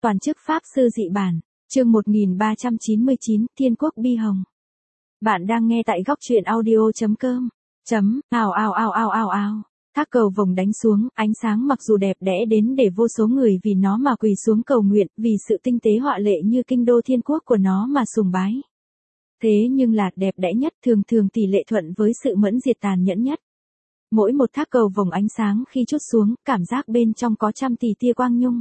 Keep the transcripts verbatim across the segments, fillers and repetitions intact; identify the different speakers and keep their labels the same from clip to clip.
Speaker 1: toàn chức Pháp sư dị bản, chương một nghìn ba trăm chín mươi chín, Thiên Quốc Bi Hồng. Bạn đang nghe tại góc truyện audio.com. Chấm, ào ào ào ào ào ào. Thác cầu vồng đánh xuống, ánh sáng mặc dù đẹp đẽ đến để vô số người vì nó mà quỳ xuống cầu nguyện, vì sự tinh tế họa lệ như kinh đô thiên quốc của nó mà sùng bái. Thế nhưng là đẹp đẽ nhất thường thường tỷ lệ thuận với sự mẫn diệt tàn nhẫn nhất. Mỗi một thác cầu vồng ánh sáng khi chút xuống, cảm giác bên trong có trăm tỷ tia quang nhung.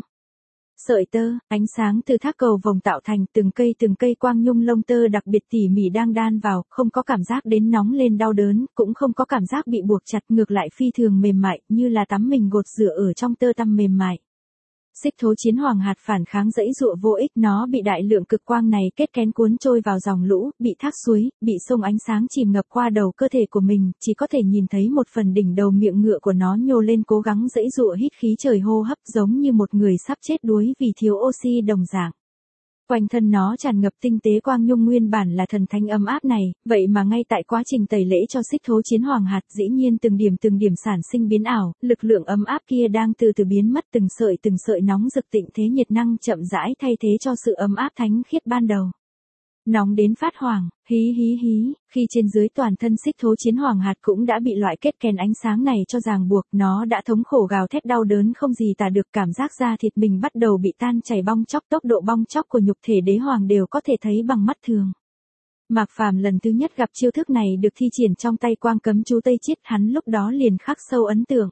Speaker 1: Sợi tơ, ánh sáng từ thác cầu vồng tạo thành từng cây từng cây quang nhung lông tơ đặc biệt tỉ mỉ đang đan vào, không có cảm giác đến nóng lên đau đớn, cũng không có cảm giác bị buộc chặt, ngược lại phi thường mềm mại, như là tắm mình gột rửa ở trong tơ tằm mềm mại. Xích thố chiến hoàng hạt phản kháng dãy dụa vô ích, nó bị đại lượng cực quang này kết kén cuốn trôi vào dòng lũ, bị thác suối, bị sông ánh sáng chìm ngập qua đầu cơ thể của mình, chỉ có thể nhìn thấy một phần đỉnh đầu miệng ngựa của nó nhô lên cố gắng dãy dụa hít khí trời hô hấp giống như một người sắp chết đuối vì thiếu oxy đồng dạng. Quanh thân nó tràn ngập tinh tế quang nhung nguyên bản là thần thánh ấm áp này, vậy mà ngay tại quá trình tẩy lễ cho xích thố chiến hoàng hạt dĩ nhiên từng điểm từng điểm sản sinh biến ảo, lực lượng ấm áp kia đang từ từ biến mất từng sợi từng sợi nóng rực tịnh thế nhiệt năng chậm rãi thay thế cho sự ấm áp thánh khiết ban đầu. Nóng đến phát hoàng, hí hí hí, khi trên dưới toàn thân xích thố chiến hoàng hạt cũng đã bị loại kết kén ánh sáng này cho ràng buộc, nó đã thống khổ gào thét đau đớn không gì tả được, cảm giác da thịt mình bắt đầu bị tan chảy bong chóc, tốc độ bong chóc của nhục thể đế hoàng đều có thể thấy bằng mắt thường. Mạc Phàm lần thứ nhất gặp chiêu thức này được thi triển trong tay quang cấm chú Tây Chiết, hắn lúc đó liền khắc sâu ấn tượng.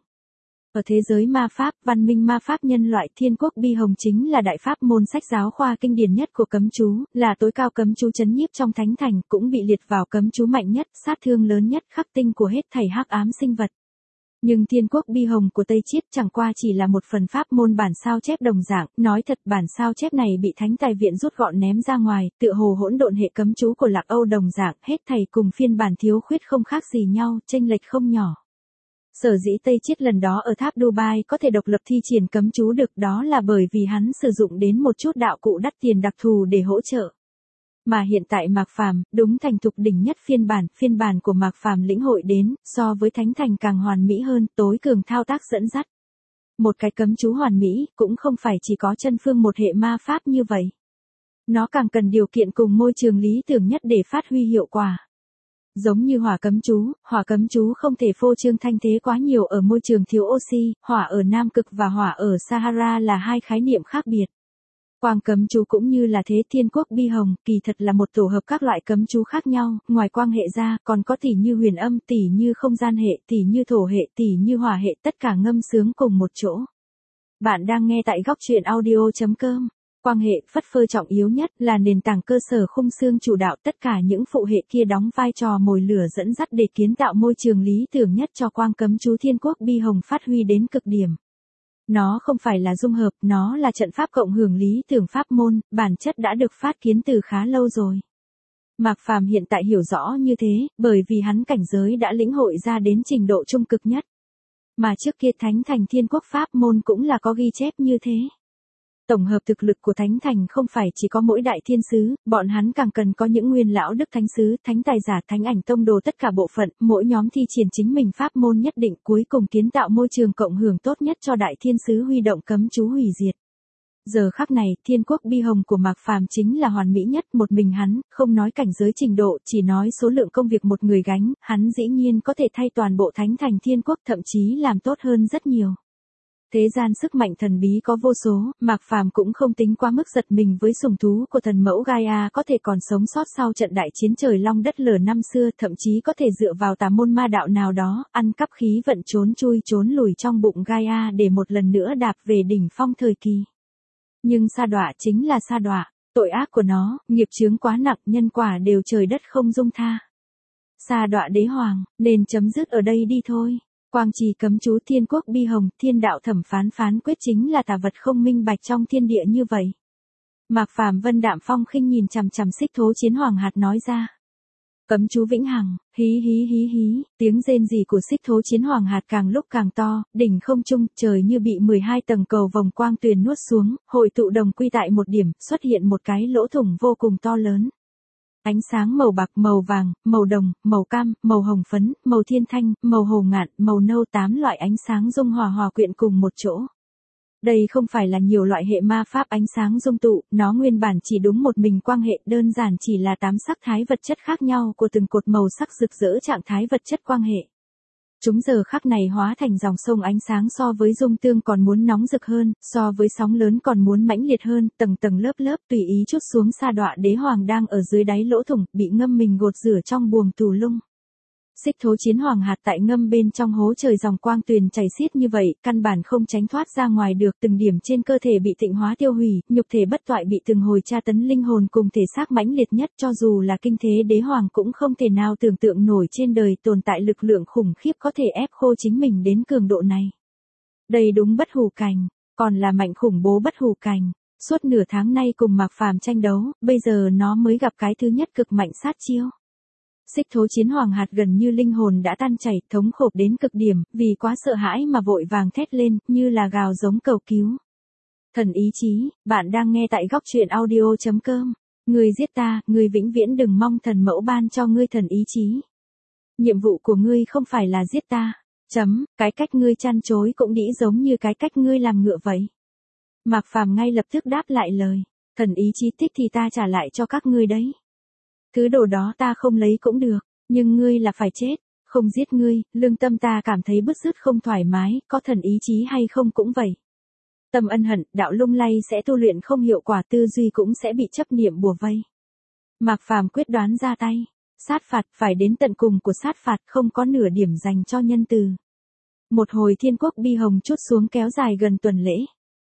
Speaker 1: Ở thế giới ma pháp, văn minh ma pháp nhân loại, Thiên Quốc Bi Hồng chính là đại pháp môn sách giáo khoa kinh điển nhất của cấm chú, là tối cao cấm chú trấn nhiếp trong thánh thành, cũng bị liệt vào cấm chú mạnh nhất, sát thương lớn nhất, khắc tinh của hết thảy hắc ám sinh vật. Nhưng Thiên Quốc Bi Hồng của Tây Chiết chẳng qua chỉ là một phần pháp môn bản sao chép đồng dạng, nói thật bản sao chép này bị Thánh Tài Viện rút gọn ném ra ngoài, tựa hồ hỗn độn hệ cấm chú của Lạc Âu đồng dạng, hết thảy cùng phiên bản thiếu khuyết không khác gì nhau, chênh lệch không nhỏ. Sở dĩ Tây Chiết lần đó ở tháp Dubai có thể độc lập thi triển cấm chú được, đó là bởi vì hắn sử dụng đến một chút đạo cụ đắt tiền đặc thù để hỗ trợ. Mà hiện tại Mạc Phàm, đúng thành thục đỉnh nhất phiên bản, phiên bản của Mạc Phàm lĩnh hội đến, so với Thánh Thành càng hoàn mỹ hơn, tối cường thao tác dẫn dắt. Một cái cấm chú hoàn mỹ, cũng không phải chỉ có chân phương một hệ ma pháp như vậy. Nó càng cần điều kiện cùng môi trường lý tưởng nhất để phát huy hiệu quả. Giống như hỏa cấm chú, hỏa cấm chú không thể phô trương thanh thế quá nhiều ở môi trường thiếu oxy, hỏa ở Nam Cực và hỏa ở Sahara là hai khái niệm khác biệt. Quang cấm chú cũng như là thế, Thiên Quốc Bi Hồng, kỳ thật là một tổ hợp các loại cấm chú khác nhau, ngoài quang hệ ra, còn có tỷ như huyền âm, tỷ như không gian hệ, tỷ như thổ hệ, tỷ như hỏa hệ, tất cả ngâm sướng cùng một chỗ. Bạn đang nghe tại góc truyện audio.com. Quang hệ, phất phơ trọng yếu nhất, là nền tảng cơ sở khung xương chủ đạo, tất cả những phụ hệ kia đóng vai trò mồi lửa dẫn dắt để kiến tạo môi trường lý tưởng nhất cho quang cấm chú Thiên Quốc Bi Hồng phát huy đến cực điểm. Nó không phải là dung hợp, nó là trận pháp cộng hưởng lý tưởng pháp môn, bản chất đã được phát kiến từ khá lâu rồi. Mạc Phàm hiện tại hiểu rõ như thế, bởi vì hắn cảnh giới đã lĩnh hội ra đến trình độ trung cực nhất. Mà trước kia Thánh Thành Thiên Quốc pháp môn cũng là có ghi chép như thế. Tổng hợp thực lực của Thánh Thành không phải chỉ có mỗi đại thiên sứ, bọn hắn càng cần có những nguyên lão đức thánh sứ, thánh tài giả, thánh ảnh tông đồ tất cả bộ phận, mỗi nhóm thi triển chính mình pháp môn nhất định, cuối cùng kiến tạo môi trường cộng hưởng tốt nhất cho đại thiên sứ huy động cấm chú hủy diệt. Giờ khắc này, Thiên Quốc Bi Hồng của Mạc Phàm chính là hoàn mỹ nhất, một mình hắn, không nói cảnh giới trình độ, chỉ nói số lượng công việc một người gánh, hắn dĩ nhiên có thể thay toàn bộ Thánh Thành Thiên Quốc, thậm chí làm tốt hơn rất nhiều. Thế gian sức mạnh thần bí có vô số, Mạc Phàm cũng không tính quá mức giật mình với sủng thú của thần mẫu Gaia có thể còn sống sót sau trận đại chiến trời long đất lở năm xưa, thậm chí có thể dựa vào tà môn ma đạo nào đó, ăn cắp khí vận trốn chui trốn lùi trong bụng Gaia để một lần nữa đạp về đỉnh phong thời kỳ. Nhưng sa đọa chính là sa đọa, tội ác của nó, nghiệp chướng quá nặng, nhân quả đều trời đất không dung tha. Sa đọa đế hoàng, nên chấm dứt ở đây đi thôi. Quang trì cấm chú Thiên Quốc Bi Hồng, thiên đạo thẩm phán phán quyết chính là tà vật không minh bạch trong thiên địa như vậy. Mạc Phàm vân đạm phong khinh nhìn chằm chằm xích thố chiến hoàng hạt nói ra. Cấm chú vĩnh hằng, hí hí hí hí, tiếng rên rỉ của xích thố chiến hoàng hạt càng lúc càng to, đỉnh không trung, trời như bị mười hai tầng cầu vòng quang tuyền nuốt xuống, hội tụ đồng quy tại một điểm, xuất hiện một cái lỗ thủng vô cùng to lớn. Ánh sáng màu bạc, màu vàng, màu đồng, màu cam, màu hồng phấn, màu thiên thanh, màu hồ ngạn, màu nâu, tám loại ánh sáng dung hòa hòa quyện cùng một chỗ. Đây không phải là nhiều loại hệ ma pháp ánh sáng dung tụ, nó nguyên bản chỉ đúng một mình quang hệ, đơn giản chỉ là tám sắc thái vật chất khác nhau của từng cột màu sắc rực rỡ trạng thái vật chất quang hệ. Chúng giờ khắc này hóa thành dòng sông ánh sáng so với dung tương còn muốn nóng rực hơn, so với sóng lớn còn muốn mãnh liệt hơn, tầng tầng lớp lớp tùy ý chút xuống sa đọa đế hoàng đang ở dưới đáy lỗ thủng, bị ngâm mình gột rửa trong buồng tù lung. Xích thố chiến hoàng hạt tại ngâm bên trong hố trời dòng quang tuyền chảy xiết như vậy, căn bản không tránh thoát ra ngoài được, từng điểm trên cơ thể bị tịnh hóa tiêu hủy, nhục thể bất toại bị từng hồi tra tấn linh hồn cùng thể xác mãnh liệt nhất, cho dù là kinh thế đế hoàng cũng không thể nào tưởng tượng nổi trên đời tồn tại lực lượng khủng khiếp có thể ép khô chính mình đến cường độ này. Đây đúng bất hủ cảnh, còn là mạnh khủng bố bất hủ cảnh. Suốt nửa tháng nay cùng Mạc Phàm tranh đấu, bây giờ nó mới gặp cái thứ nhất cực mạnh sát chiêu. Xích thố chiến hoàng hạt gần như linh hồn đã tan chảy, thống khổ đến cực điểm, vì quá sợ hãi mà vội vàng thét lên, như là gào giống cầu cứu. Thần ý chí, bạn đang nghe tại góc truyện audio chấm com. Ngươi giết ta, ngươi vĩnh viễn đừng mong thần mẫu ban cho ngươi thần ý chí. Nhiệm vụ của ngươi không phải là giết ta. Chấm, cái cách ngươi chăn chối cũng đĩ giống như cái cách ngươi làm ngựa vậy. Mạc Phàm ngay lập tức đáp lại lời. Thần ý chí tích thì ta trả lại cho các ngươi đấy. Thứ đồ đó ta không lấy cũng được, nhưng ngươi là phải chết, không giết ngươi, lương tâm ta cảm thấy bứt rứt không thoải mái, có thần ý chí hay không cũng vậy. Tâm ân hận, đạo lung lay sẽ tu luyện không hiệu quả, tư duy cũng sẽ bị chấp niệm bùa vây. Mạc Phàm quyết đoán ra tay, sát phạt phải đến tận cùng của sát phạt, không có nửa điểm dành cho nhân từ. Một hồi thiên quốc bi hồng chút xuống kéo dài gần tuần lễ.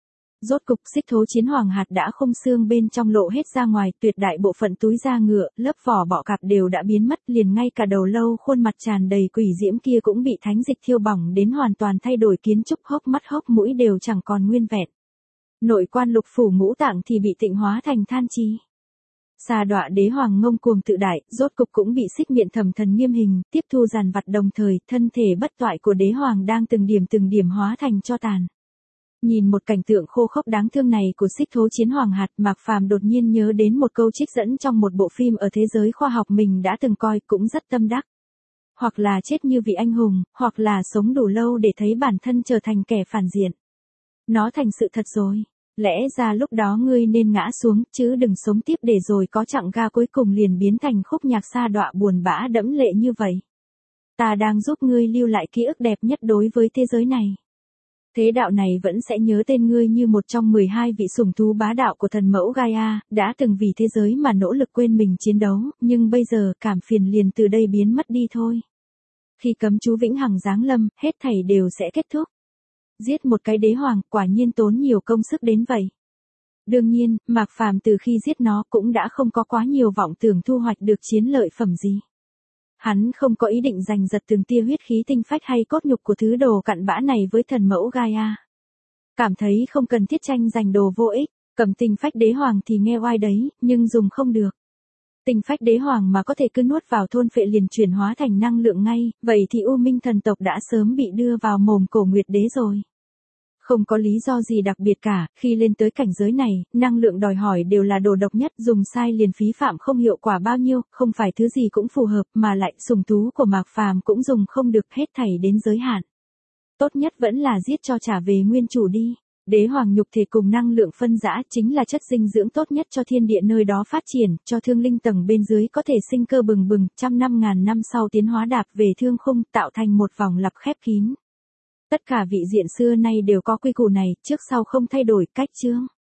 Speaker 1: Rốt cục xích thố chiến hoàng hạt đã khung xương bên trong lộ hết ra ngoài, tuyệt đại bộ phận túi da ngựa, lớp vỏ bọ cạp đều đã biến mất, liền ngay cả đầu lâu khuôn mặt tràn đầy quỷ diễm kia cũng bị thánh dịch thiêu bỏng đến hoàn toàn thay đổi, kiến trúc hốc mắt hốc mũi đều chẳng còn nguyên vẹn. Nội quan lục phủ ngũ tạng thì bị tịnh hóa thành than chi. Sa đọa đế hoàng ngông cuồng tự đại, rốt cục cũng bị xích miệng thẩm thần nghiêm hình, tiếp thu giàn vặt, đồng thời, thân thể bất toại của đế hoàng đang từng điểm từng điểm hóa thành tro tàn. Nhìn một cảnh tượng khô khốc đáng thương này của xích thố chiến hoàng hạt, Mạc Phàm đột nhiên nhớ đến một câu trích dẫn trong một bộ phim ở thế giới khoa học mình đã từng coi, cũng rất tâm đắc. Hoặc là chết như vị anh hùng, hoặc là sống đủ lâu để thấy bản thân trở thành kẻ phản diện. Nó thành sự thật rồi. Lẽ ra lúc đó ngươi nên ngã xuống, chứ đừng sống tiếp để rồi có chặng ga cuối cùng liền biến thành khúc nhạc sa đọa buồn bã đẫm lệ như vậy. Ta đang giúp ngươi lưu lại ký ức đẹp nhất đối với thế giới này. Thế đạo này vẫn sẽ nhớ tên ngươi như một trong mười hai vị sủng thú bá đạo của thần mẫu Gaia, đã từng vì thế giới mà nỗ lực quên mình chiến đấu, nhưng bây giờ cảm phiền liền từ đây biến mất đi thôi. Khi cấm chú vĩnh hằng giáng lâm, hết thảy đều sẽ kết thúc. Giết một cái đế hoàng, quả nhiên tốn nhiều công sức đến vậy. Đương nhiên, Mạc Phàm từ khi giết nó cũng đã không có quá nhiều vọng tưởng thu hoạch được chiến lợi phẩm gì. Hắn không có ý định giành giật từng tia huyết khí tinh phách hay cốt nhục của thứ đồ cặn bã này với thần mẫu Gaia. Cảm thấy không cần thiết tranh giành đồ vô ích, cầm tinh phách đế hoàng thì nghe oai đấy, nhưng dùng không được. Tinh phách đế hoàng mà có thể cứ nuốt vào thôn phệ liền chuyển hóa thành năng lượng ngay, vậy thì U Minh thần tộc đã sớm bị đưa vào mồm cổ Nguyệt đế rồi. Không có lý do gì đặc biệt cả, khi lên tới cảnh giới này, năng lượng đòi hỏi đều là đồ độc nhất, dùng sai liền phí phạm không hiệu quả bao nhiêu, không phải thứ gì cũng phù hợp, mà lại sủng thú của Mạc Phàm cũng dùng không được, hết thảy đến giới hạn. Tốt nhất vẫn là giết cho trả về nguyên chủ đi. Đế hoàng nhục thể cùng năng lượng phân rã chính là chất dinh dưỡng tốt nhất cho thiên địa nơi đó phát triển, cho thương linh tầng bên dưới có thể sinh cơ bừng bừng, trăm năm ngàn năm sau tiến hóa đạp về thương khung, tạo thành một vòng lặp khép kín. Tất cả vị diện xưa nay đều có quy củ này, trước sau không thay đổi, cách chương.